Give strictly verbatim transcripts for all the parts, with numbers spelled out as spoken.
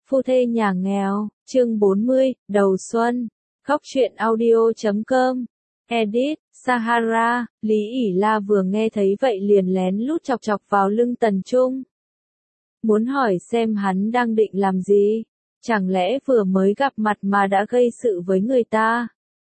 Phu thê nhà nghèo, chương bốn mươi, đầu xuân, góc truyện audio chấm com, edit, Sahara, Lý ỷ La vừa nghe thấy vậy liền lén lút chọc chọc vào lưng Tần Trung. Muốn hỏi xem hắn đang định làm gì, chẳng lẽ vừa mới gặp mặt mà đã gây sự với người ta.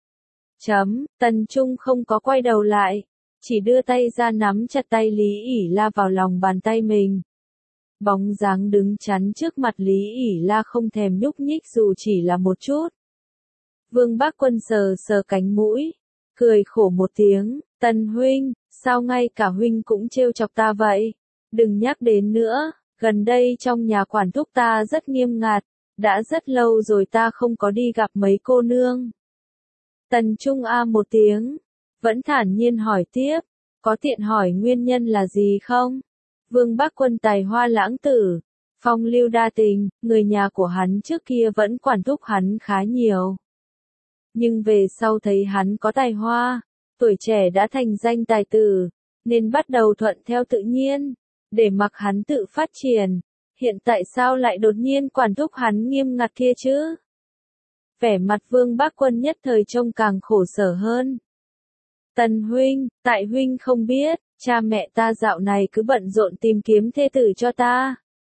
Chấm, Tần Trung không có quay đầu lại, chỉ đưa tay ra nắm chặt tay Lý ỷ La vào lòng bàn tay mình. Bóng dáng đứng chắn trước mặt Lý ỷ La không thèm nhúc nhích dù chỉ là một chút. Vương Bác Quân sờ sờ cánh mũi, cười khổ một tiếng, Tần huynh, sao ngay cả huynh cũng trêu chọc ta vậy? Đừng nhắc đến nữa, gần đây trong nhà quản thúc ta rất nghiêm ngặt, đã rất lâu rồi ta không có đi gặp mấy cô nương. Tần Trung a một tiếng, vẫn thản nhiên hỏi tiếp, có tiện hỏi nguyên nhân là gì không? Vương Bác Quân tài hoa lãng tử, phong lưu đa tình, người nhà của hắn trước kia vẫn quản thúc hắn khá nhiều. Nhưng về sau thấy hắn có tài hoa, tuổi trẻ đã thành danh tài tử, nên bắt đầu thuận theo tự nhiên, để mặc hắn tự phát triển. Hiện tại sao lại đột nhiên quản thúc hắn nghiêm ngặt kia chứ? Vẻ mặt Vương Bác Quân nhất thời trông càng khổ sở hơn. Tần huynh, tại huynh không biết, cha mẹ ta dạo này cứ bận rộn tìm kiếm thê tử cho ta,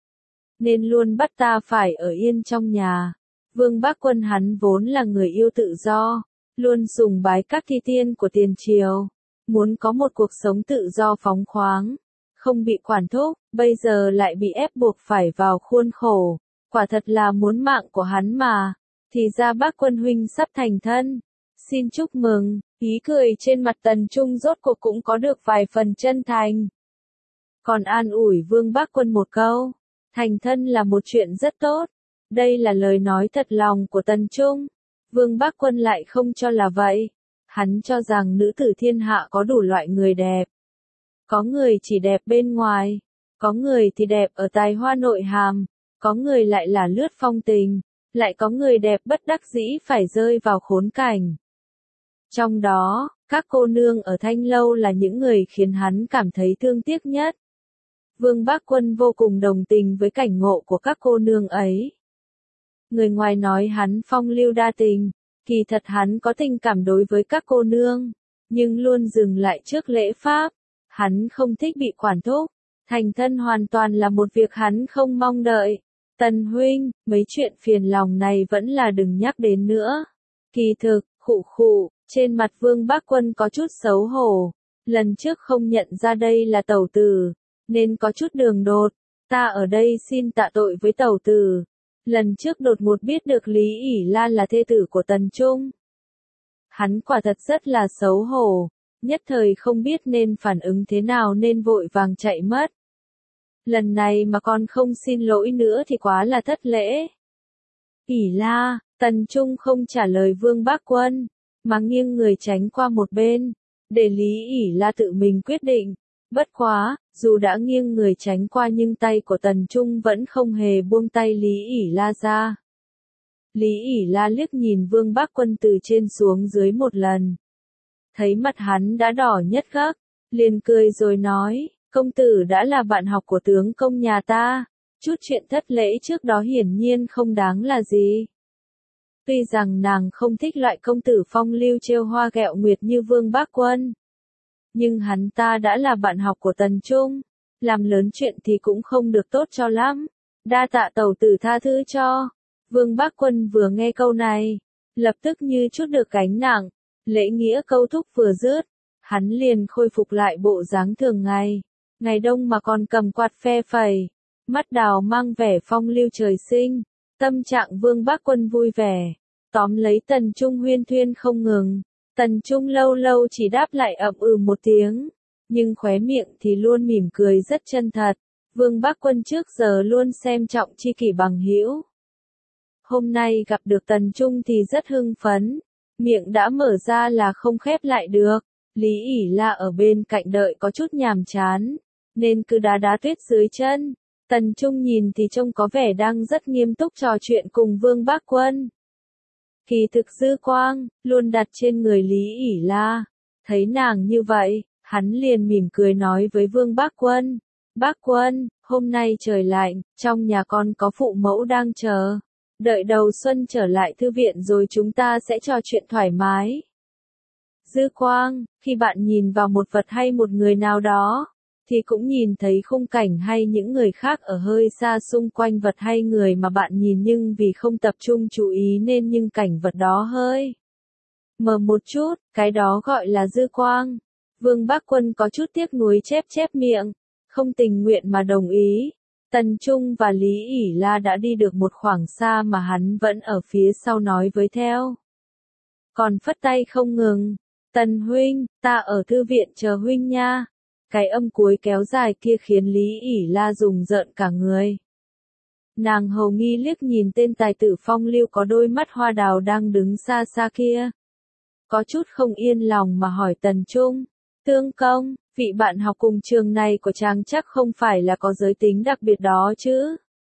nên luôn bắt ta phải ở yên trong nhà. Vương Bác Quân hắn vốn là người yêu tự do, luôn sùng bái các thi tiên của tiền triều, muốn có một cuộc sống tự do phóng khoáng, không bị quản thúc, bây giờ lại bị ép buộc phải vào khuôn khổ, quả thật là muốn mạng của hắn mà. Thì ra Bác Quân huynh sắp thành thân, xin chúc mừng. Ý cười trên mặt Tần Trung rốt cuộc cũng có được vài phần chân thành. Còn an ủi Vương Bác Quân một câu, thành thân là một chuyện rất tốt. Đây là lời nói thật lòng của Tần Trung. Vương Bác Quân lại không cho là vậy. Hắn cho rằng nữ tử thiên hạ có đủ loại người đẹp. Có người chỉ đẹp bên ngoài, có người thì đẹp ở tài hoa nội hàm, có người lại là lướt phong tình, lại có người đẹp bất đắc dĩ phải rơi vào khốn cảnh. Trong đó, các cô nương ở Thanh Lâu là những người khiến hắn cảm thấy thương tiếc nhất. Vương Bác Quân vô cùng đồng tình với cảnh ngộ của các cô nương ấy. Người ngoài nói hắn phong lưu đa tình, kỳ thật hắn có tình cảm đối với các cô nương, nhưng luôn dừng lại trước lễ pháp. Hắn không thích bị quản thúc, thành thân hoàn toàn là một việc hắn không mong đợi. Tần huynh, mấy chuyện phiền lòng này vẫn là đừng nhắc đến nữa. Kỳ thực, khụ khụ. Trên mặt Vương Bác Quân có chút xấu hổ, lần trước không nhận ra đây là tẩu tử, nên có chút đường đột, ta ở đây xin tạ tội với tẩu tử. Lần trước đột ngột biết được Lý ỷ La là thê tử của Tần Trung. Hắn quả thật rất là xấu hổ, nhất thời không biết nên phản ứng thế nào nên vội vàng chạy mất. Lần này mà con không xin lỗi nữa thì quá là thất lễ. ỷ La, Tần Trung không trả lời Vương Bác Quân, mà nghiêng người tránh qua một bên, để Lý ỷ La tự mình quyết định. Bất quá, dù đã nghiêng người tránh qua nhưng tay của Tần Trung vẫn không hề buông tay Lý ỷ La ra. Lý ỷ La liếc nhìn Vương Bác Quân từ trên xuống dưới một lần. Thấy mặt hắn đã đỏ nhất gác, liền cười rồi nói, công tử đã là bạn học của tướng công nhà ta, chút chuyện thất lễ trước đó hiển nhiên không đáng là gì. Tuy rằng nàng không thích loại công tử phong lưu trêu hoa ghẹo nguyệt như Vương Bác Quân, nhưng hắn ta đã là bạn học của Tần Trung, làm lớn chuyện thì cũng không được tốt cho lắm. Đa tạ tẩu tử tha thứ cho. Vương Bác Quân vừa nghe câu này, lập tức như chút được gánh nặng, lễ nghĩa câu thúc vừa dứt, hắn liền khôi phục lại bộ dáng thường ngày. Ngày đông mà còn cầm quạt phe phẩy, mắt đào mang vẻ phong lưu trời sinh. Tâm trạng Vương Bác Quân vui vẻ, tóm lấy Tần Trung huyên thuyên không ngừng. Tần Trung lâu lâu chỉ đáp lại ậm ừ một tiếng, nhưng khóe miệng thì luôn mỉm cười rất chân thật. Vương Bác Quân trước giờ luôn xem trọng tri kỷ bằng hữu. Hôm nay gặp được Tần Trung thì rất hưng phấn, miệng đã mở ra là không khép lại được. Lý ỷ La ở bên cạnh đợi có chút nhàm chán, nên cứ đá đá tuyết dưới chân. Tần Trung nhìn thì trông có vẻ đang rất nghiêm túc trò chuyện cùng Vương Bác Quân. Kỳ thực dư quang, luôn đặt trên người Lý ỷ La. Thấy nàng như vậy, hắn liền mỉm cười nói với Vương Bác Quân, Bác Quân, hôm nay trời lạnh, trong nhà con có phụ mẫu đang chờ. Đợi đầu xuân trở lại thư viện rồi chúng ta sẽ trò chuyện thoải mái. Dư Quang, khi bạn nhìn vào một vật hay một người nào đó, thì cũng nhìn thấy khung cảnh hay những người khác ở hơi xa xung quanh vật hay người mà bạn nhìn, nhưng vì không tập trung chú ý nên nhưng cảnh vật đó hơi mờ một chút, cái đó gọi là dư quang. Vương Bác Quân có chút tiếc nuối chép chép miệng, không tình nguyện mà đồng ý. Tần Trung và Lý ỷ La đã đi được một khoảng xa mà hắn vẫn ở phía sau nói với theo. Còn phất tay không ngừng. Tần huynh, ta ở thư viện chờ huynh nha. Cái âm cuối kéo dài kia khiến Lý ỷ La rùng rợn cả người. Nàng hầu nghi liếc nhìn tên tài tử phong lưu có đôi mắt hoa đào đang đứng xa xa kia. Có chút không yên lòng mà hỏi Tần Trung. Tương công, vị bạn học cùng trường này của chàng chắc không phải là có giới tính đặc biệt đó chứ?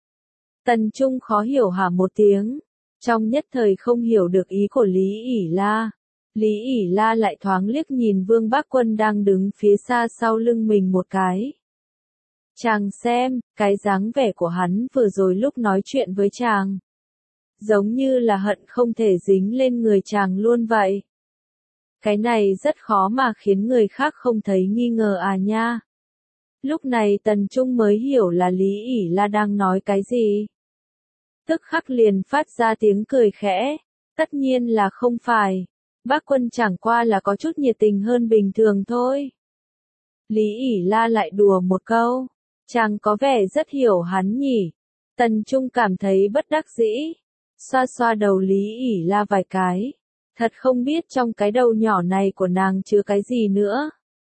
Tần Trung khó hiểu hả một tiếng. Trong nhất thời không hiểu được ý của Lý ỷ La. Lý ỷ La lại thoáng liếc nhìn Vương Bác Quân đang đứng phía xa sau lưng mình một cái. Chàng xem, cái dáng vẻ của hắn vừa rồi lúc nói chuyện với chàng. Giống như là hận không thể dính lên người chàng luôn vậy. Cái này rất khó mà khiến người khác không thấy nghi ngờ à nha. Lúc này Tần Trung mới hiểu là Lý ỷ La đang nói cái gì. Tức khắc liền phát ra tiếng cười khẽ. Tất nhiên là không phải. Bác Quân chẳng qua là có chút nhiệt tình hơn bình thường thôi. Lý ỷ La lại đùa một câu. Chàng có vẻ rất hiểu hắn nhỉ. Tần Trung cảm thấy bất đắc dĩ. Xoa xoa đầu Lý ỷ La vài cái. Thật không biết trong cái đầu nhỏ này của nàng chứa cái gì nữa.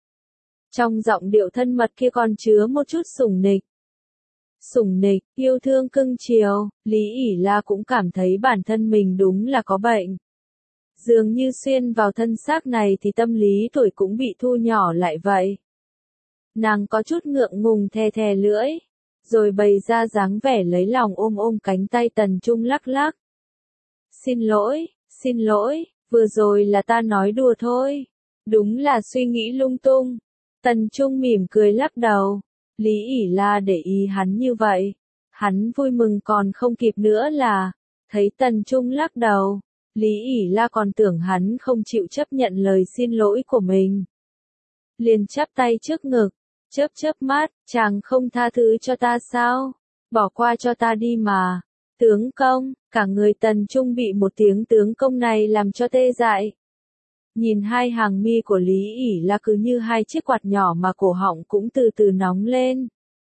Trong giọng điệu thân mật kia còn chứa một chút sủng nịch. Sủng nịch, yêu thương cưng chiều, Lý ỷ La cũng cảm thấy bản thân mình đúng là có bệnh. Dường như xuyên vào thân xác này thì tâm lý tuổi cũng bị thu nhỏ lại vậy. Nàng có chút ngượng ngùng thè thè lưỡi, rồi bày ra dáng vẻ lấy lòng ôm ôm cánh tay Tần Trung lắc lắc. Xin lỗi, xin lỗi, vừa rồi là ta nói đùa thôi. Đúng là suy nghĩ lung tung. Tần Trung mỉm cười lắc đầu. Lý ỷ La để ý hắn như vậy. Hắn vui mừng còn không kịp nữa là, thấy Tần Trung lắc đầu. Lý ỷ La còn tưởng hắn không chịu chấp nhận lời xin lỗi của mình. Liền chắp tay trước ngực, chớp chớp mắt, chàng không tha thứ cho ta sao? Bỏ qua cho ta đi mà. Tướng công, cả người Tần Trung bị một tiếng tướng công này làm cho tê dại. Nhìn hai hàng mi của Lý ỷ La cứ như hai chiếc quạt nhỏ mà cổ họng cũng từ từ nóng lên.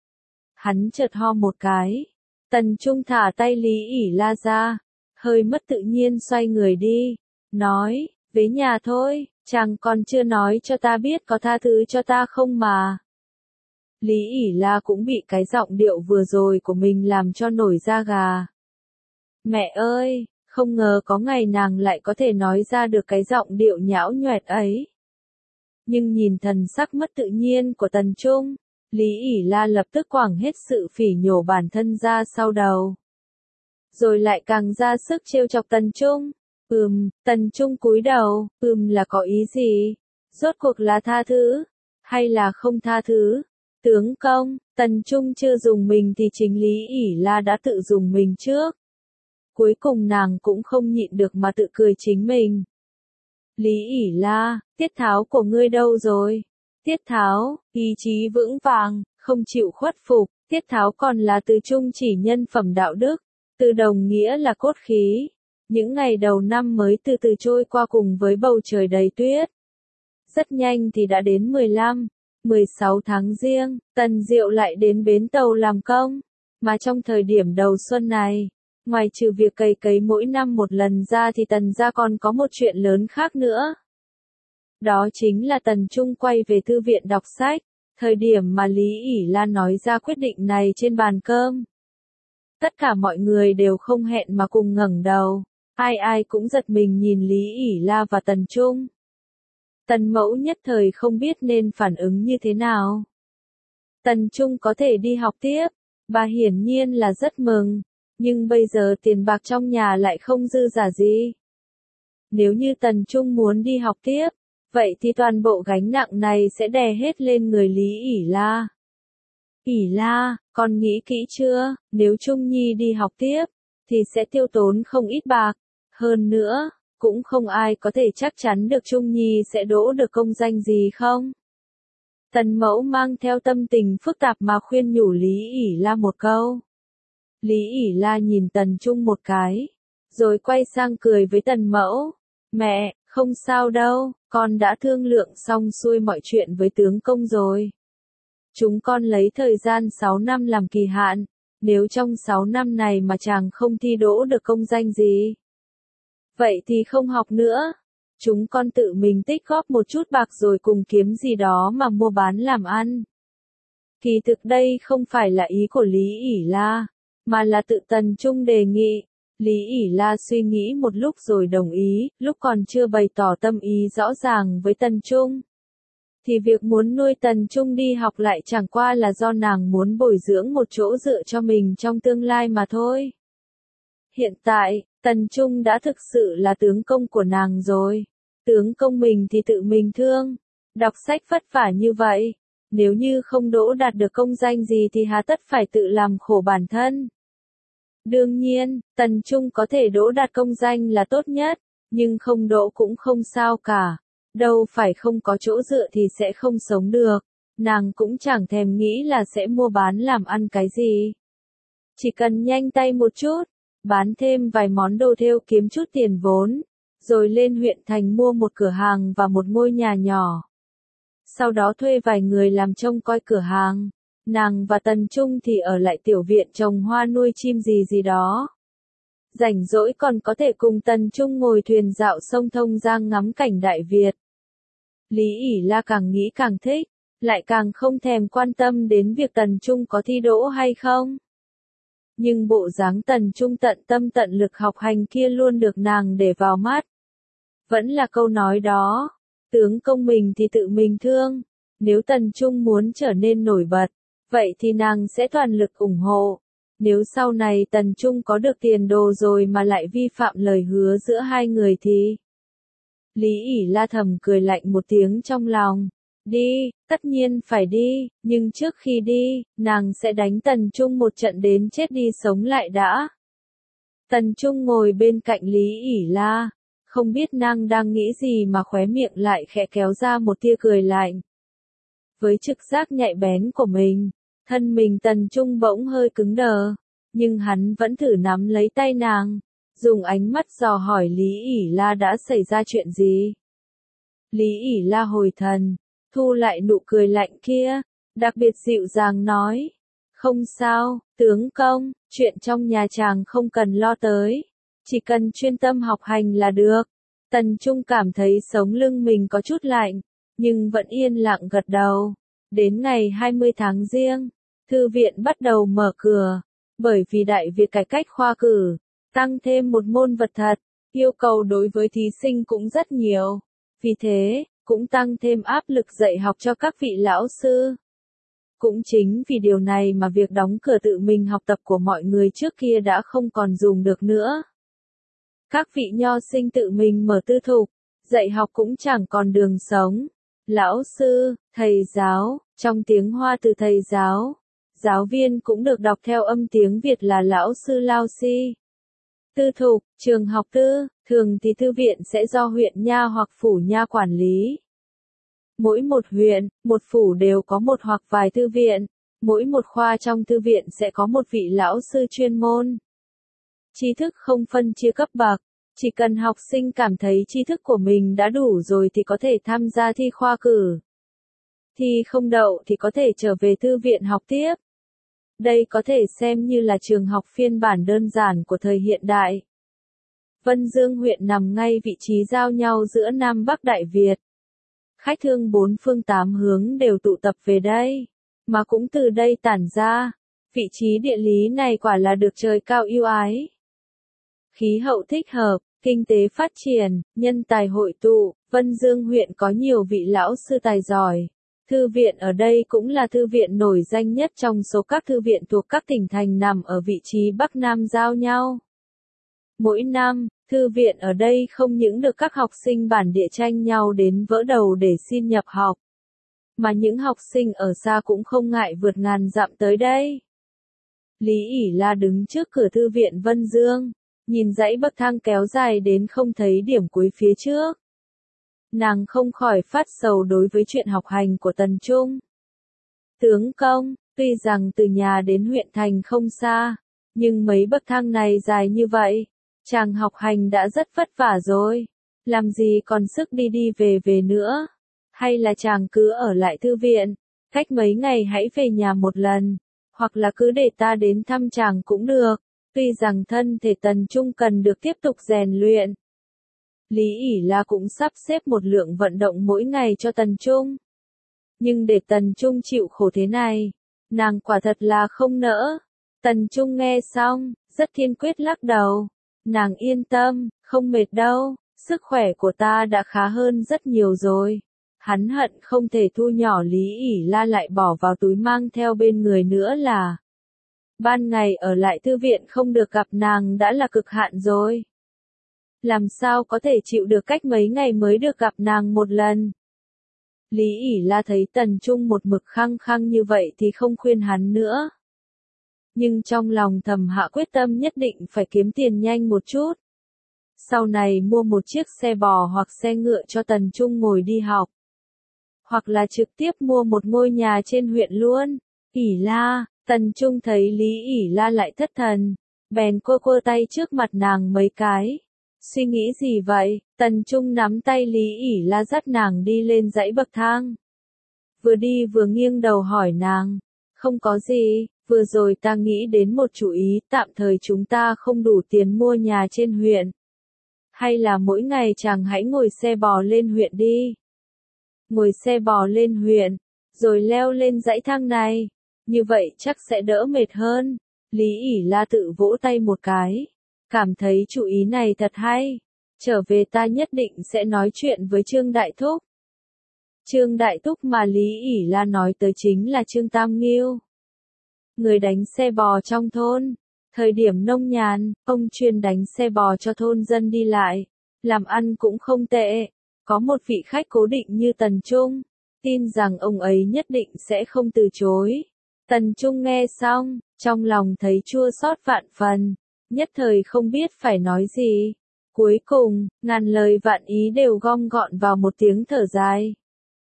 Hắn chợt ho một cái. Tần Trung thả tay Lý ỷ La ra. Hơi mất tự nhiên xoay người đi. Nói, về nhà thôi, chàng còn chưa nói cho ta biết có tha thứ cho ta không mà. Lý ỷ La cũng bị cái giọng điệu vừa rồi của mình làm cho nổi da gà. Mẹ ơi, không ngờ có ngày nàng lại có thể nói ra được cái giọng điệu nhão nhoẹt ấy. Nhưng nhìn thần sắc mất tự nhiên của Tần Trung, Lý ỷ La lập tức quẳng hết sự phỉ nhổ bản thân ra sau đầu. Rồi lại càng ra sức trêu chọc Tần Trung. Ừm, Tần Trung cúi đầu, ừm là có ý gì? Rốt cuộc là tha thứ, hay là không tha thứ? Tướng công, Tần Trung chưa dùng mình thì chính Lý ỷ La đã tự dùng mình trước. Cuối cùng nàng cũng không nhịn được mà tự cười chính mình. Lý ỷ La, Tiết Tháo của ngươi đâu rồi? Tiết Tháo, ý chí vững vàng, không chịu khuất phục. Tiết Tháo còn là từ trung chỉ nhân phẩm đạo đức, từ đồng nghĩa là cốt khí. Những ngày đầu năm mới từ từ trôi qua cùng với bầu trời đầy tuyết. Rất nhanh thì đã đến mười lăm, mười sáu tháng Giêng, Tần Diệu lại đến bến tàu làm công. Mà trong thời điểm đầu xuân này, ngoài trừ việc cày cấy mỗi năm một lần ra thì Tần gia còn có một chuyện lớn khác nữa. Đó chính là Tần Trung quay về thư viện đọc sách, thời điểm mà Lý ỷ La nói ra quyết định này trên bàn cơm. Tất cả mọi người đều không hẹn mà cùng ngẩng đầu, ai ai cũng giật mình nhìn Lý ỷ La và Tần Trung. Tần Mẫu nhất thời không biết nên phản ứng như thế nào. Tần Trung có thể đi học tiếp, bà hiển nhiên là rất mừng, nhưng bây giờ tiền bạc trong nhà lại không dư giả gì. Nếu như Tần Trung muốn đi học tiếp, vậy thì toàn bộ gánh nặng này sẽ đè hết lên người Lý ỷ La. ỉ La, con nghĩ kỹ chưa, nếu Trung Nhi đi học tiếp, thì sẽ tiêu tốn không ít bạc. Hơn nữa, cũng không ai có thể chắc chắn được Trung Nhi sẽ đỗ được công danh gì không? Tần Mẫu mang theo tâm tình phức tạp mà khuyên nhủ Lý ỉ La một câu. Lý ỉ La nhìn Tần Trung một cái, rồi quay sang cười với Tần Mẫu. Mẹ, không sao đâu, con đã thương lượng xong xuôi mọi chuyện với tướng công rồi. Chúng con lấy thời gian sáu năm làm kỳ hạn, nếu trong sáu năm này mà chàng không thi đỗ được công danh gì, vậy thì không học nữa. Chúng con tự mình tích góp một chút bạc rồi cùng kiếm gì đó mà mua bán làm ăn. Kỳ thực đây không phải là ý của Lý ỉ La, mà là tự Tần Trung đề nghị. Lý ỉ La suy nghĩ một lúc rồi đồng ý, lúc còn chưa bày tỏ tâm ý rõ ràng với Tần Trung. Thì việc muốn nuôi Tần Trung đi học lại chẳng qua là do nàng muốn bồi dưỡng một chỗ dựa cho mình trong tương lai mà thôi. Hiện tại, Tần Trung đã thực sự là tướng công của nàng rồi. Tướng công mình thì tự mình thương. Đọc sách vất vả như vậy, nếu như không đỗ đạt được công danh gì thì hà tất phải tự làm khổ bản thân. Đương nhiên, Tần Trung có thể đỗ đạt công danh là tốt nhất, nhưng không đỗ cũng không sao cả. Đâu phải không có chỗ dựa thì sẽ không sống được. Nàng cũng chẳng thèm nghĩ là sẽ mua bán làm ăn cái gì. Chỉ cần nhanh tay một chút, bán thêm vài món đồ thêu kiếm chút tiền vốn, rồi lên huyện thành mua một cửa hàng và một ngôi nhà nhỏ. Sau đó thuê vài người làm trông coi cửa hàng. Nàng và Tần Trung thì ở lại tiểu viện trồng hoa nuôi chim gì gì đó. Rảnh rỗi còn có thể cùng Tần Trung ngồi thuyền dạo sông Thông Giang ngắm cảnh Đại Việt. Lý ỉ La càng nghĩ càng thích, lại càng không thèm quan tâm đến việc Tần Trung có thi đỗ hay không. Nhưng bộ dáng Tần Trung tận tâm tận lực học hành kia luôn được nàng để vào mắt. Vẫn là câu nói đó, tướng công mình thì tự mình thương, nếu Tần Trung muốn trở nên nổi bật, vậy thì nàng sẽ toàn lực ủng hộ. Nếu sau này Tần Trung có được tiền đồ rồi mà lại vi phạm lời hứa giữa hai người thì... Lý ỉ La thầm cười lạnh một tiếng trong lòng. Đi, tất nhiên phải đi, nhưng trước khi đi, nàng sẽ đánh Tần Trung một trận đến chết đi sống lại đã. Tần Trung ngồi bên cạnh Lý ỉ La, không biết nàng đang nghĩ gì mà khóe miệng lại khẽ kéo ra một tia cười lạnh. Với trực giác nhạy bén của mình, thân mình Tần Trung bỗng hơi cứng đờ, nhưng hắn vẫn thử nắm lấy tay nàng, dùng ánh mắt dò hỏi Lý ỉ La đã xảy ra chuyện gì. Lý ỉ La hồi thần, thu lại nụ cười lạnh kia, đặc biệt dịu dàng nói, không sao, tướng công, chuyện trong nhà chàng không cần lo tới, chỉ cần chuyên tâm học hành là được. Tần Trung cảm thấy sống lưng mình có chút lạnh, nhưng vẫn yên lặng gật đầu. Đến ngày hai mươi tháng Giêng, thư viện bắt đầu mở cửa, bởi vì Đại Việt cải cách khoa cử, tăng thêm một môn vật thật, yêu cầu đối với thí sinh cũng rất nhiều. Vì thế, cũng tăng thêm áp lực dạy học cho các vị lão sư. Cũng chính vì điều này mà việc đóng cửa tự mình học tập của mọi người trước kia đã không còn dùng được nữa. Các vị nho sinh tự mình mở tư thục, dạy học cũng chẳng còn đường sống. Lão sư, thầy giáo, trong tiếng Hoa từ thầy giáo, giáo viên cũng được đọc theo âm tiếng Việt là lão sư lao si. Tư thục, trường học tư, thường thì thư viện sẽ do huyện nha hoặc phủ nha quản lý. Mỗi một huyện, một phủ đều có một hoặc vài thư viện, mỗi một khoa trong thư viện sẽ có một vị lão sư chuyên môn. Tri thức không phân chia cấp bậc, chỉ cần học sinh cảm thấy tri thức của mình đã đủ rồi thì có thể tham gia thi khoa cử. Thi không đậu thì có thể trở về thư viện học tiếp. Đây có thể xem như là trường học phiên bản đơn giản của thời hiện đại. Vân Dương huyện nằm ngay vị trí giao nhau giữa Nam Bắc Đại Việt. Khách thương bốn phương tám hướng đều tụ tập về đây, mà cũng từ đây tản ra. Vị trí địa lý này quả là được trời cao ưu ái. Khí hậu thích hợp, kinh tế phát triển, nhân tài hội tụ, Vân Dương huyện có nhiều vị lão sư tài giỏi. Thư viện ở đây cũng là thư viện nổi danh nhất trong số các thư viện thuộc các tỉnh thành nằm ở vị trí Bắc Nam giao nhau. Mỗi năm, thư viện ở đây không những được các học sinh bản địa tranh nhau đến vỡ đầu để xin nhập học, mà những học sinh ở xa cũng không ngại vượt ngàn dặm tới đây. Lý ỉ La đứng trước cửa thư viện Vân Dương, nhìn dãy bậc thang kéo dài đến không thấy điểm cuối phía trước. Nàng không khỏi phát sầu đối với chuyện học hành của Tần Trung. Tướng công, tuy rằng từ nhà đến huyện thành không xa, nhưng mấy bậc thang này dài như vậy, chàng học hành đã rất vất vả rồi, làm gì còn sức đi đi về về nữa, hay là chàng cứ ở lại thư viện, cách mấy ngày hãy về nhà một lần, hoặc là cứ để ta đến thăm chàng cũng được, tuy rằng thân thể Tần Trung cần được tiếp tục rèn luyện. Lý ỉ La cũng sắp xếp một lượng vận động mỗi ngày cho Tần Trung. Nhưng để Tần Trung chịu khổ thế này, nàng quả thật là không nỡ. Tần Trung nghe xong, rất kiên quyết lắc đầu. Nàng yên tâm, không mệt đâu, sức khỏe của ta đã khá hơn rất nhiều rồi. Hắn hận không thể thu nhỏ Lý ỉ La lại bỏ vào túi mang theo bên người nữa là. Ban ngày ở lại thư viện không được gặp nàng đã là cực hạn rồi. Làm sao có thể chịu được cách mấy ngày mới được gặp nàng một lần. Lý ỉ La thấy Tần Trung một mực khăng khăng như vậy thì không khuyên hắn nữa. Nhưng trong lòng thầm hạ quyết tâm nhất định phải kiếm tiền nhanh một chút. Sau này mua một chiếc xe bò hoặc xe ngựa cho Tần Trung ngồi đi học. Hoặc là trực tiếp mua một ngôi nhà trên huyện luôn. ỉ La, Tần Trung thấy Lý ỉ La lại thất thần, bèn quơ quơ tay trước mặt nàng mấy cái. Suy nghĩ gì vậy? Tần Trung nắm tay Lý ỉ La dắt nàng đi lên dãy bậc thang. Vừa đi vừa nghiêng đầu hỏi nàng. Không có gì, vừa rồi ta nghĩ đến một chủ ý, tạm thời chúng ta không đủ tiền mua nhà trên huyện. Hay là mỗi ngày chàng hãy ngồi xe bò lên huyện đi. Ngồi xe bò lên huyện, rồi leo lên dãy thang này. Như vậy chắc sẽ đỡ mệt hơn. Lý ỉ La tự vỗ tay một cái. Cảm thấy chủ ý này thật hay. Trở về ta nhất định sẽ nói chuyện với Trương Đại Thúc. Trương Đại Thúc mà Lý ỉ La nói tới chính là Trương Tam Nghiêu. Người đánh xe bò trong thôn. Thời điểm nông nhàn, ông chuyên đánh xe bò cho thôn dân đi lại. Làm ăn cũng không tệ. Có một vị khách cố định như Tần Trung. Tin rằng ông ấy nhất định sẽ không từ chối. Tần Trung nghe xong, trong lòng thấy chua xót vạn phần. Nhất thời không biết phải nói gì. Cuối cùng, ngàn lời vạn ý đều gom gọn vào một tiếng thở dài.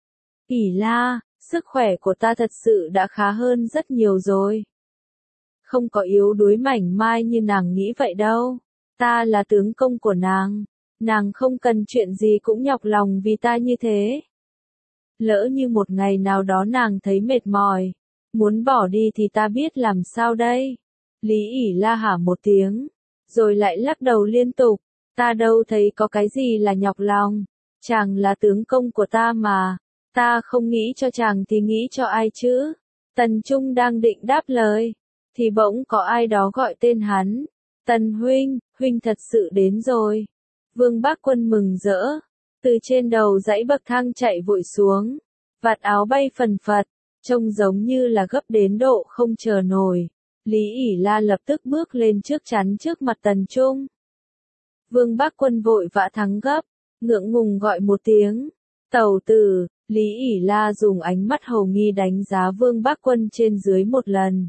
ỉ La, sức khỏe của ta thật sự đã khá hơn rất nhiều rồi. Không có yếu đuối mảnh mai như nàng nghĩ vậy đâu. Ta là tướng công của nàng. Nàng không cần chuyện gì cũng nhọc lòng vì ta như thế. Lỡ như một ngày nào đó nàng thấy mệt mỏi, muốn bỏ đi thì ta biết làm sao đây. Lý ỉ La hả một tiếng, rồi lại lắc đầu liên tục. Ta đâu thấy có cái gì là nhọc lòng. Chàng là tướng công của ta mà. Ta không nghĩ cho chàng thì nghĩ cho ai chứ. Tần Trung đang định đáp lời, thì bỗng có ai đó gọi tên hắn. Tần huynh, huynh thật sự đến rồi. Vương Bác Quân mừng rỡ, từ trên đầu dãy bậc thang chạy vội xuống, vạt áo bay phần phật, trông giống như là gấp đến độ không chờ nổi. Lý ỉ La lập tức bước lên trước chắn trước mặt Tần Trung. Vương Bác Quân vội vã thắng gấp, ngượng ngùng gọi một tiếng. Tẩu tử. Lý ỉ La dùng ánh mắt hầu nghi đánh giá Vương Bác Quân trên dưới một lần.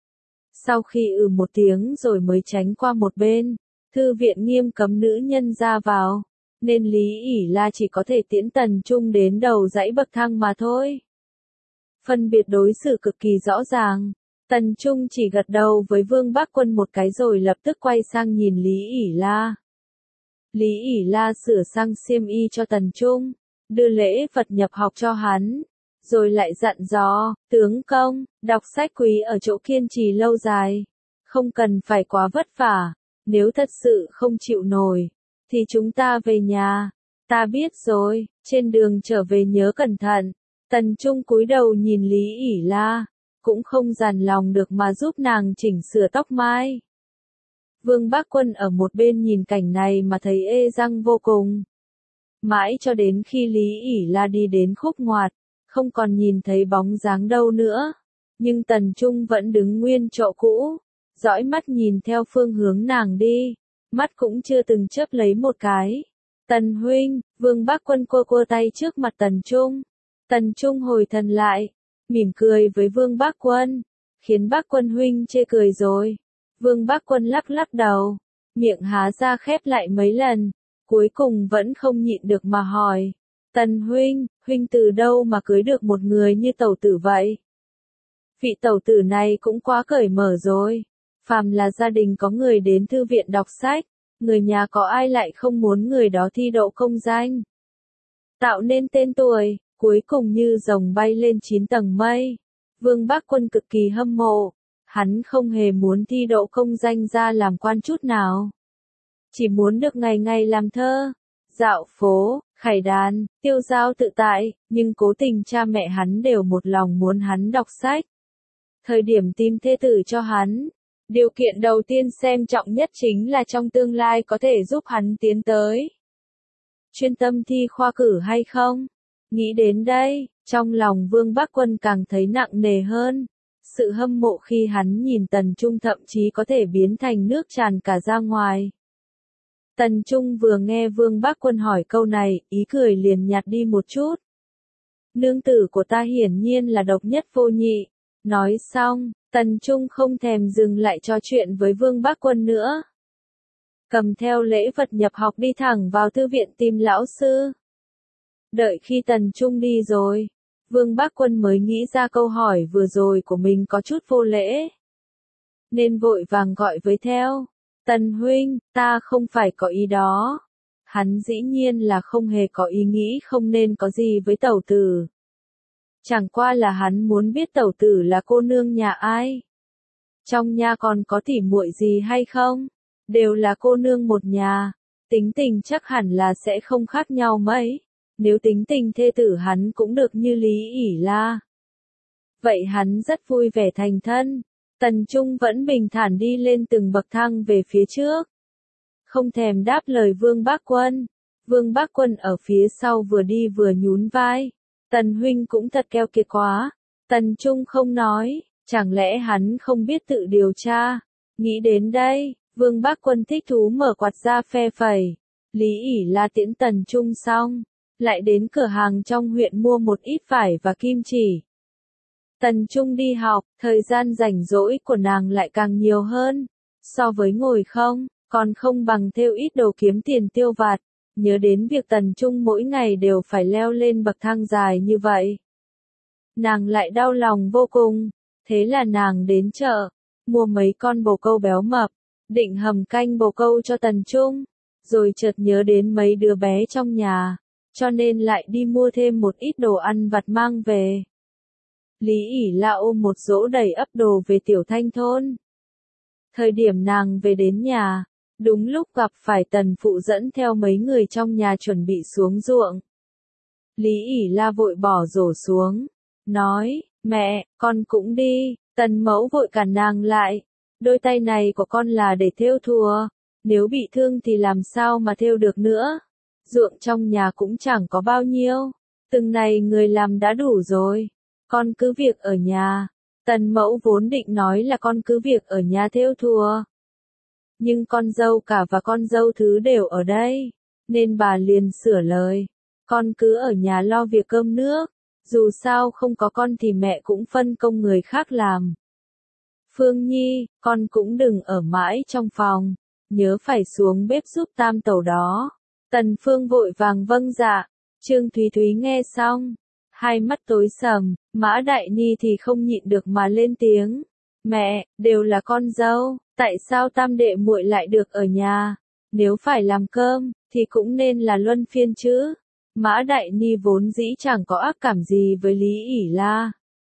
Sau khi ừ một tiếng rồi mới tránh qua một bên, thư viện nghiêm cấm nữ nhân ra vào, nên Lý ỉ La chỉ có thể tiễn Tần Trung đến đầu dãy bậc thang mà thôi. Phân biệt đối xử cực kỳ rõ ràng, Tần Trung chỉ gật đầu với Vương Bác Quân một cái rồi lập tức quay sang nhìn Lý ỉ La. Lý ỉ La sửa sang xiêm y cho Tần Trung, đưa lễ vật nhập học cho hắn, rồi lại dặn dò, tướng công, đọc sách quý ở chỗ kiên trì lâu dài, không cần phải quá vất vả, nếu thật sự không chịu nổi, thì chúng ta về nhà. Ta biết rồi, trên đường trở về nhớ cẩn thận. Tần Trung cúi đầu nhìn Lý ỉ La, cũng không dằn lòng được mà giúp nàng chỉnh sửa tóc mai. Vương Bác Quân ở một bên nhìn cảnh này mà thấy ê răng vô cùng. Mãi cho đến khi Lý ỉ La đi đến khúc ngoặt, không còn nhìn thấy bóng dáng đâu nữa. Nhưng Tần Trung vẫn đứng nguyên chỗ cũ, dõi mắt nhìn theo phương hướng nàng đi, mắt cũng chưa từng chớp lấy một cái. Tần huynh, Vương Bác Quân cua cua tay trước mặt Tần Trung. Tần Trung hồi thần lại, mỉm cười với Vương Bác Quân, khiến Bác Quân huynh chê cười rồi. Vương Bác Quân lắc lắc đầu, miệng há ra khép lại mấy lần, cuối cùng vẫn không nhịn được mà hỏi. Tần huynh, huynh từ đâu mà cưới được một người như tẩu tử vậy? Vị tẩu tử này cũng quá cởi mở rồi. Phàm là gia đình có người đến thư viện đọc sách, người nhà có ai lại không muốn người đó thi đậu công danh. Tạo nên tên tuổi, cuối cùng như rồng bay lên chín tầng mây. Vương Bác Quân cực kỳ hâm mộ, hắn không hề muốn thi đậu công danh ra làm quan chút nào. Chỉ muốn được ngày ngày làm thơ, dạo phố, khải đàn, tiêu dao tự tại, nhưng cố tình cha mẹ hắn đều một lòng muốn hắn đọc sách. Thời điểm tìm thê tử cho hắn, điều kiện đầu tiên xem trọng nhất chính là trong tương lai có thể giúp hắn tiến tới. Chuyên tâm thi khoa cử hay không? Nghĩ đến đây, trong lòng Vương Bác Quân càng thấy nặng nề hơn. Sự hâm mộ khi hắn nhìn Tần Trung thậm chí có thể biến thành nước tràn cả ra ngoài. Tần Trung vừa nghe Vương Bác Quân hỏi câu này, ý cười liền nhạt đi một chút. Nương tử của ta hiển nhiên là độc nhất vô nhị. Nói xong, Tần Trung không thèm dừng lại trò chuyện với Vương Bác Quân nữa. Cầm theo lễ vật nhập học đi thẳng vào thư viện tìm lão sư. Đợi khi Tần Trung đi rồi, Vương Bác Quân mới nghĩ ra câu hỏi vừa rồi của mình có chút vô lễ. Nên vội vàng gọi với theo. Tần huynh, ta không phải có ý đó. Hắn dĩ nhiên là không hề có ý nghĩ không nên có gì với tẩu tử. Chẳng qua là hắn muốn biết tẩu tử là cô nương nhà ai. Trong nhà còn có tỉ muội gì hay không? Đều là cô nương một nhà. Tính tình chắc hẳn là sẽ không khác nhau mấy. Nếu tính tình thê tử hắn cũng được như Lý ỉ La. Vậy hắn rất vui vẻ thành thân. Tần Trung vẫn bình thản đi lên từng bậc thang về phía trước. Không thèm đáp lời Vương Bác Quân. Vương Bác Quân ở phía sau vừa đi vừa nhún vai. Tần huynh cũng thật keo kiệt quá. Tần Trung không nói, chẳng lẽ hắn không biết tự điều tra. Nghĩ đến đây, Vương Bác Quân thích thú mở quạt ra phe phẩy. Lý ỉ La tiễn Tần Trung xong, lại đến cửa hàng trong huyện mua một ít vải và kim chỉ. Tần Trung đi học, thời gian rảnh rỗi của nàng lại càng nhiều hơn. So với ngồi không, còn không bằng thêu ít đồ kiếm tiền tiêu vặt. Nhớ đến việc Tần Trung mỗi ngày đều phải leo lên bậc thang dài như vậy. Nàng lại đau lòng vô cùng. Thế là nàng đến chợ, mua mấy con bồ câu béo mập, định hầm canh bồ câu cho Tần Trung. Rồi chợt nhớ đến mấy đứa bé trong nhà, cho nên lại đi mua thêm một ít đồ ăn vặt mang về. Lý ỉ La ôm một rổ đầy ắp đồ về Tiểu Thanh thôn. Thời điểm nàng về đến nhà, đúng lúc gặp phải Tần phụ dẫn theo mấy người trong nhà chuẩn bị xuống ruộng. Lý ỉ La vội bỏ rổ xuống, nói, mẹ, con cũng đi. Tần mẫu vội cản nàng lại, đôi tay này của con là để thêu thùa, nếu bị thương thì làm sao mà thêu được nữa. Ruộng trong nhà cũng chẳng có bao nhiêu, từng này người làm đã đủ rồi, con cứ việc ở nhà. Tần mẫu vốn định nói là con cứ việc ở nhà thêu thùa. Nhưng con dâu cả và con dâu thứ đều ở đây, nên bà liền sửa lời. Con cứ ở nhà lo việc cơm nước, dù sao không có con thì mẹ cũng phân công người khác làm. Phương Nhi, con cũng đừng ở mãi trong phòng, nhớ phải xuống bếp giúp tam tẩu đó. Tần Phương vội vàng vâng dạ. Trương Thúy Thúy nghe xong, hai mắt tối sầm, Mã Đại Ni thì không nhịn được mà lên tiếng. Mẹ, đều là con dâu, tại sao tam đệ muội lại được ở nhà? Nếu phải làm cơm, thì cũng nên là luân phiên chứ. Mã Đại Ni vốn dĩ chẳng có ác cảm gì với Lý ỉ La.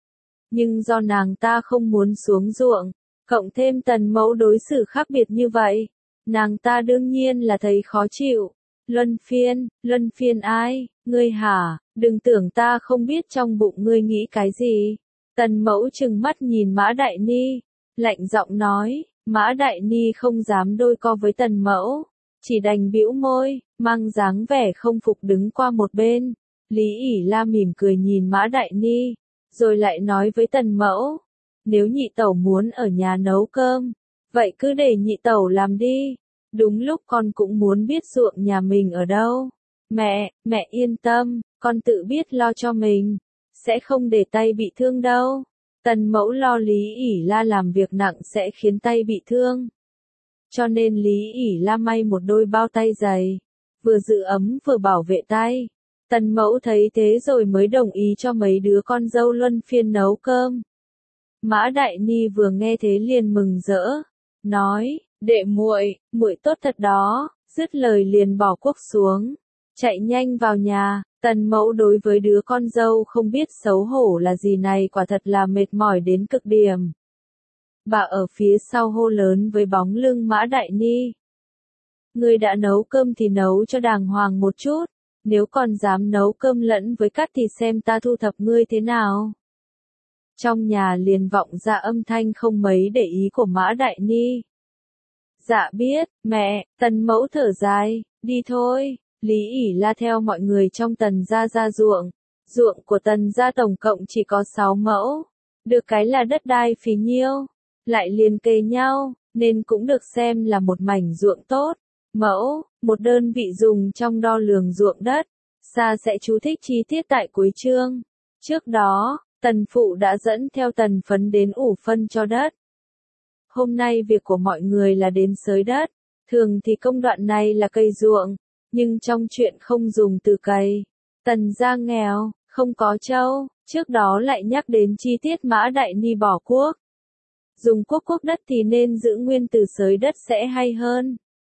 Nhưng do nàng ta không muốn xuống ruộng, cộng thêm Tần mẫu đối xử khác biệt như vậy, nàng ta đương nhiên là thấy khó chịu. Luân phiên, luân phiên ai, ngươi hả, đừng tưởng ta không biết trong bụng ngươi nghĩ cái gì. Tần mẫu trừng mắt nhìn Mã Đại Ni, lạnh giọng nói. Mã Đại Ni không dám đôi co với Tần mẫu, chỉ đành bĩu môi, mang dáng vẻ không phục đứng qua một bên. Lý ỉ La mỉm cười nhìn Mã Đại Ni, rồi lại nói với Tần mẫu, nếu nhị tẩu muốn ở nhà nấu cơm, vậy cứ để nhị tẩu làm đi. Đúng lúc con cũng muốn biết ruộng nhà mình ở đâu. Mẹ, mẹ yên tâm, con tự biết lo cho mình, sẽ không để tay bị thương đâu. Tần mẫu lo Lý ỉ la làm việc nặng sẽ khiến tay bị thương. Cho nên Lý ỉ la may một đôi bao tay dày, vừa giữ ấm vừa bảo vệ tay. Tần mẫu thấy thế rồi mới đồng ý cho mấy đứa con dâu luân phiên nấu cơm. Mã Đại Ni vừa nghe thế liền mừng rỡ, nói, đệ muội, muội tốt thật đó, dứt lời liền bỏ cuốc xuống, chạy nhanh vào nhà. Tần mẫu đối với đứa con dâu không biết xấu hổ là gì này quả thật là mệt mỏi đến cực điểm. Bà ở phía sau hô lớn với bóng lưng Mã Đại Ni. Ngươi đã nấu cơm thì nấu cho đàng hoàng một chút, nếu còn dám nấu cơm lẫn với cát thì xem ta thu thập ngươi thế nào. Trong nhà liền vọng ra âm thanh không mấy để ý của Mã Đại Ni. Dạ biết, mẹ, Tần mẫu thở dài, đi thôi. Lý ỉ la theo mọi người trong Tần gia ra ruộng. Ruộng của Tần gia tổng cộng chỉ có sáu mẫu. Được cái là đất đai phí nhiêu, lại liền kề nhau, nên cũng được xem là một mảnh ruộng tốt. Mẫu, một đơn vị dùng trong đo lường ruộng đất. Sa sẽ chú thích chi tiết tại cuối chương. Trước đó, Tần phụ đã dẫn theo Tần phấn đến ủ phân cho đất. Hôm nay việc của mọi người là đến xới đất. Thường thì công đoạn này là cày ruộng. Nhưng trong chuyện không dùng từ cày. Tần gia nghèo, không có trâu, trước đó lại nhắc đến chi tiết Mã Đại Ni bỏ cuốc. Dùng cuốc cuốc đất thì nên giữ nguyên từ xới đất sẽ hay hơn.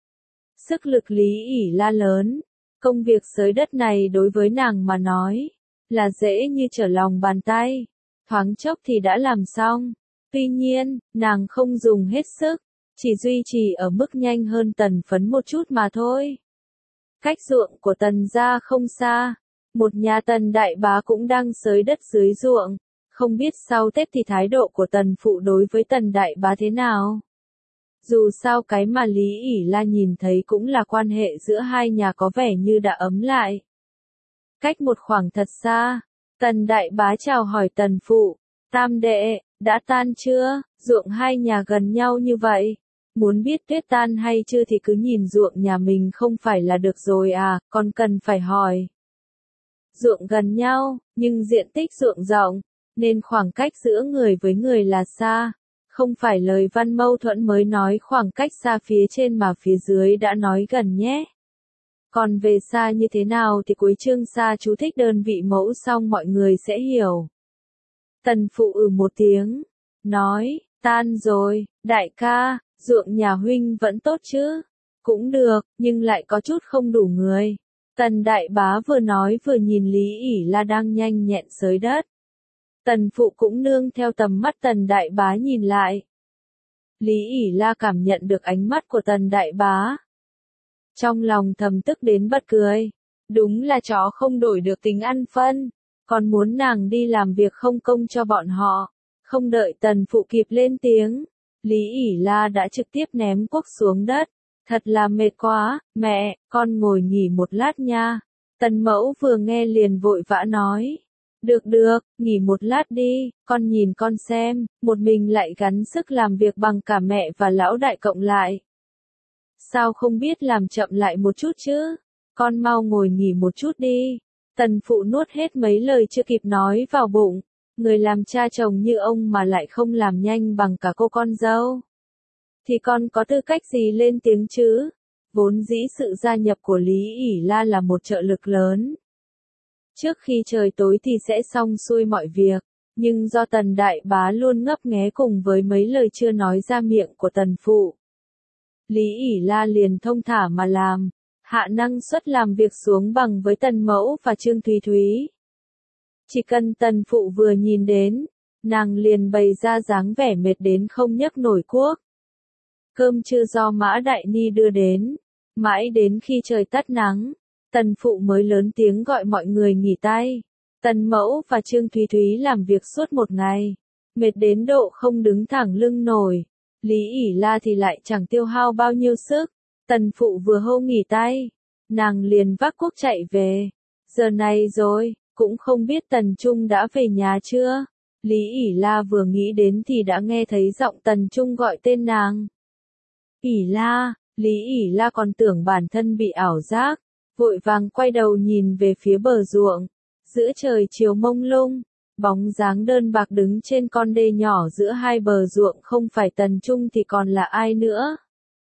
Sức lực Lý ỉ la lớn, công việc xới đất này đối với nàng mà nói, là dễ như trở lòng bàn tay, thoáng chốc thì đã làm xong. Tuy nhiên, nàng không dùng hết sức, chỉ duy trì ở mức nhanh hơn Tần phấn một chút mà thôi. Cách ruộng của Tần gia không xa, một nhà Tần đại bá cũng đang xới đất dưới ruộng, không biết sau Tết thì thái độ của Tần phụ đối với Tần đại bá thế nào. Dù sao cái mà Lý ỉ la nhìn thấy cũng là quan hệ giữa hai nhà có vẻ như đã ấm lại. Cách một khoảng thật xa, Tần đại bá chào hỏi Tần phụ, tam đệ, đã tan chưa, ruộng hai nhà gần nhau như vậy. Muốn biết tuyết tan hay chưa thì cứ nhìn ruộng nhà mình không phải là được rồi à, còn cần phải hỏi. Ruộng gần nhau, nhưng diện tích ruộng rộng, nên khoảng cách giữa người với người là xa. Không phải lời văn mâu thuẫn mới nói khoảng cách xa phía trên mà phía dưới đã nói gần nhé. Còn về xa như thế nào thì cuối chương xa chú thích đơn vị mẫu xong mọi người sẽ hiểu. Tần phụ ừ một tiếng, nói, tan rồi, đại ca, ruộng nhà huynh vẫn tốt chứ? Cũng được, nhưng lại có chút không đủ người. Tần đại bá vừa nói vừa nhìn Lý ỉ la đang nhanh nhẹn xới đất. Tần phụ cũng nương theo tầm mắt Tần đại bá nhìn lại. Lý ỉ la cảm nhận được ánh mắt của Tần đại bá. Trong lòng thầm tức đến bật cười. Đúng là chó không đổi được tính ăn phân. Còn muốn nàng đi làm việc không công cho bọn họ. Không đợi Tần phụ kịp lên tiếng. Lý ỉ la đã trực tiếp ném cuốc xuống đất. Thật là mệt quá, mẹ, con ngồi nghỉ một lát nha. Tần mẫu vừa nghe liền vội vã nói. Được được, nghỉ một lát đi, con nhìn con xem, một mình lại gắng sức làm việc bằng cả mẹ và lão đại cộng lại. Sao không biết làm chậm lại một chút chứ? Con mau ngồi nghỉ một chút đi. Tần phụ nuốt hết mấy lời chưa kịp nói vào bụng. Người làm cha chồng như ông mà lại không làm nhanh bằng cả cô con dâu. Thì con có tư cách gì lên tiếng chứ? Vốn dĩ sự gia nhập của Lý ỉ la là một trợ lực lớn. Trước khi trời tối thì sẽ xong xuôi mọi việc, nhưng do Tần đại bá luôn ngấp nghé cùng với mấy lời chưa nói ra miệng của Tần phụ. Lý ỉ la liền thông thả mà làm, hạ năng suất làm việc xuống bằng với Tần mẫu và Trương Thúy Thúy. Chỉ cần Tần phụ vừa nhìn đến, nàng liền bày ra dáng vẻ mệt đến không nhấc nổi cuốc. Cơm trưa do Mã Đại Ni đưa đến, mãi đến khi trời tắt nắng, Tần phụ mới lớn tiếng gọi mọi người nghỉ tay. Tần mẫu và Trương Thúy Thúy làm việc suốt một ngày, mệt đến độ không đứng thẳng lưng nổi. Lý ỉ la thì lại chẳng tiêu hao bao nhiêu sức. Tần phụ vừa hô nghỉ tay, nàng liền vác cuốc chạy về. Giờ này rồi, cũng không biết Tần Trung đã về nhà chưa. Lý ỉ la vừa nghĩ đến thì đã nghe thấy giọng Tần Trung gọi tên nàng. ỉ la, Lý ỉ la còn tưởng bản thân bị ảo giác, vội vàng quay đầu nhìn về phía bờ ruộng. Giữa trời chiều mông lung, bóng dáng đơn bạc đứng trên con đê nhỏ giữa hai bờ ruộng, không phải Tần Trung thì còn là ai nữa.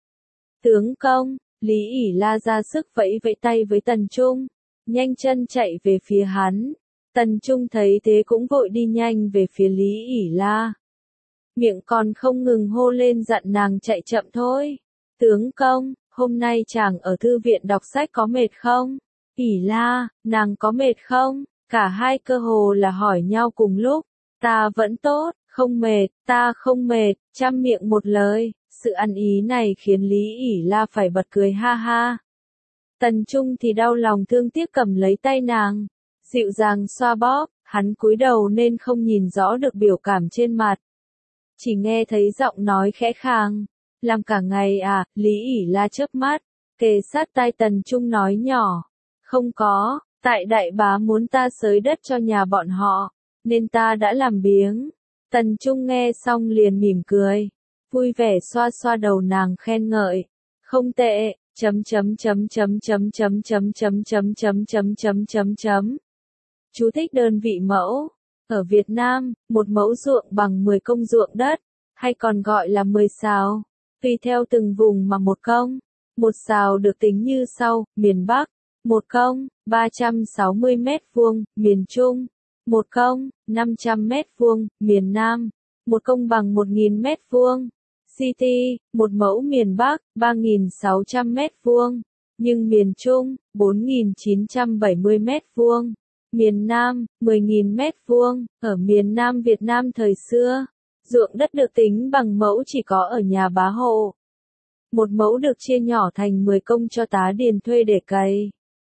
Tướng công, Lý ỉ La ra sức vẫy vẫy tay với Tần Trung, nhanh chân chạy về phía hắn. Tần Trung thấy thế cũng vội đi nhanh về phía Lý ỉ La. Miệng còn không ngừng hô lên dặn nàng chạy chậm thôi. Tướng công, hôm nay chàng ở thư viện đọc sách có mệt không? ỉ La, nàng có mệt không? Cả hai cơ hồ là hỏi nhau cùng lúc. Ta vẫn tốt, không mệt, ta không mệt, trăm miệng một lời. Sự ăn ý này khiến Lý ỉ La phải bật cười ha ha. Tần Trung thì đau lòng thương tiếc cầm lấy tay nàng, dịu dàng xoa bóp, hắn cúi đầu nên không nhìn rõ được biểu cảm trên mặt. Chỉ nghe thấy giọng nói khẽ khàng, làm cả ngày à, Lý ỉ La chớp mắt, kề sát tai Tần Trung nói nhỏ, không có, tại đại bá muốn ta xới đất cho nhà bọn họ, nên ta đã làm biếng. Tần Trung nghe xong liền mỉm cười, vui vẻ xoa xoa đầu nàng khen ngợi, không tệ, chấm chấm chấm chấm chấm chấm chấm chấm chấm chấm chấm chấm chấm chấm. Chú thích đơn vị mẫu. Ở Việt Nam, một mẫu ruộng bằng mười công ruộng đất, hay còn gọi là mười sào. Tùy theo từng vùng mà một công. Một sào được tính như sau: miền Bắc, một công, ba trăm sáu mươi mét vuông, miền Trung, một công, năm trăm mét vuông, miền Nam, một công bằng một nghìn mét vuông. City, một mẫu miền Bắc, ba nghìn sáu trăm mét vuông, nhưng miền Trung, bốn nghìn chín trăm bảy mươi mét vuông. Miền Nam, mười nghìn mét vuông, ở miền Nam Việt Nam thời xưa, ruộng đất được tính bằng mẫu chỉ có ở nhà bá hộ. Một mẫu được chia nhỏ thành mười công cho tá điền thuê để cày.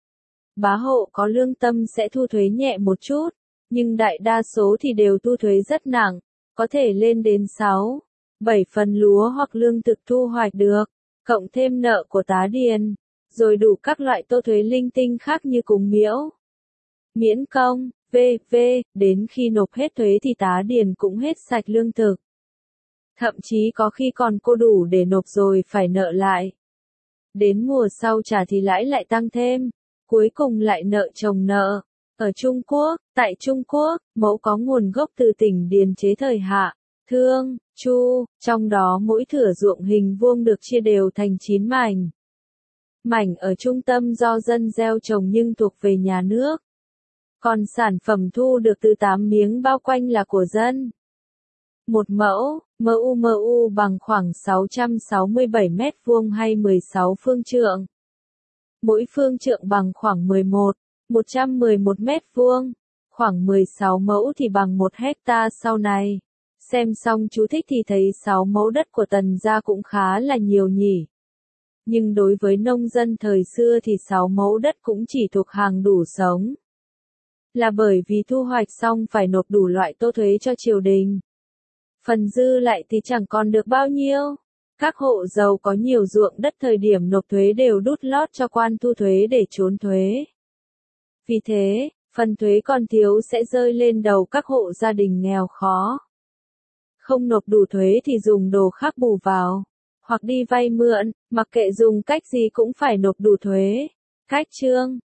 Bá hộ có lương tâm sẽ thu thuế nhẹ một chút, nhưng đại đa số thì đều thu thuế rất nặng, có thể lên đến sáu, bảy phần lúa hoặc lương thực thu hoạch được, cộng thêm nợ của tá điền, rồi đủ các loại tô thuế linh tinh khác như cúng miễu, miễn công, vân vân, đến khi nộp hết thuế thì tá điền cũng hết sạch lương thực. Thậm chí có khi còn cô đủ để nộp rồi phải nợ lại. Đến mùa sau trả thì lãi lại tăng thêm, cuối cùng lại nợ chồng nợ. Ở Trung Quốc, tại Trung Quốc, mẫu có nguồn gốc từ tỉnh Điền chế thời Hạ, Thương, Chu, trong đó mỗi thửa ruộng hình vuông được chia đều thành chín mảnh. Mảnh ở trung tâm do dân gieo trồng nhưng thuộc về nhà nước. Còn sản phẩm thu được từ tám miếng bao quanh là của dân. Một mẫu, mu mu bằng khoảng sáu trăm sáu mươi bảy mét vuông hay mười sáu phương trượng. Mỗi phương trượng bằng khoảng mười một, một trăm mười một mét vuông, khoảng mười sáu mẫu thì bằng một hecta sau này. Xem xong chú thích thì thấy sáu mẫu đất của Tần gia cũng khá là nhiều nhỉ. Nhưng đối với nông dân thời xưa thì sáu mẫu đất cũng chỉ thuộc hàng đủ sống. Là bởi vì thu hoạch xong phải nộp đủ loại tô thuế cho triều đình. Phần dư lại thì chẳng còn được bao nhiêu. Các hộ giàu có nhiều ruộng đất thời điểm nộp thuế đều đút lót cho quan thu thuế để trốn thuế. Vì thế, phần thuế còn thiếu sẽ rơi lên đầu các hộ gia đình nghèo khó. Không nộp đủ thuế thì dùng đồ khác bù vào, hoặc đi vay mượn, mặc kệ dùng cách gì cũng phải nộp đủ thuế. Cách chương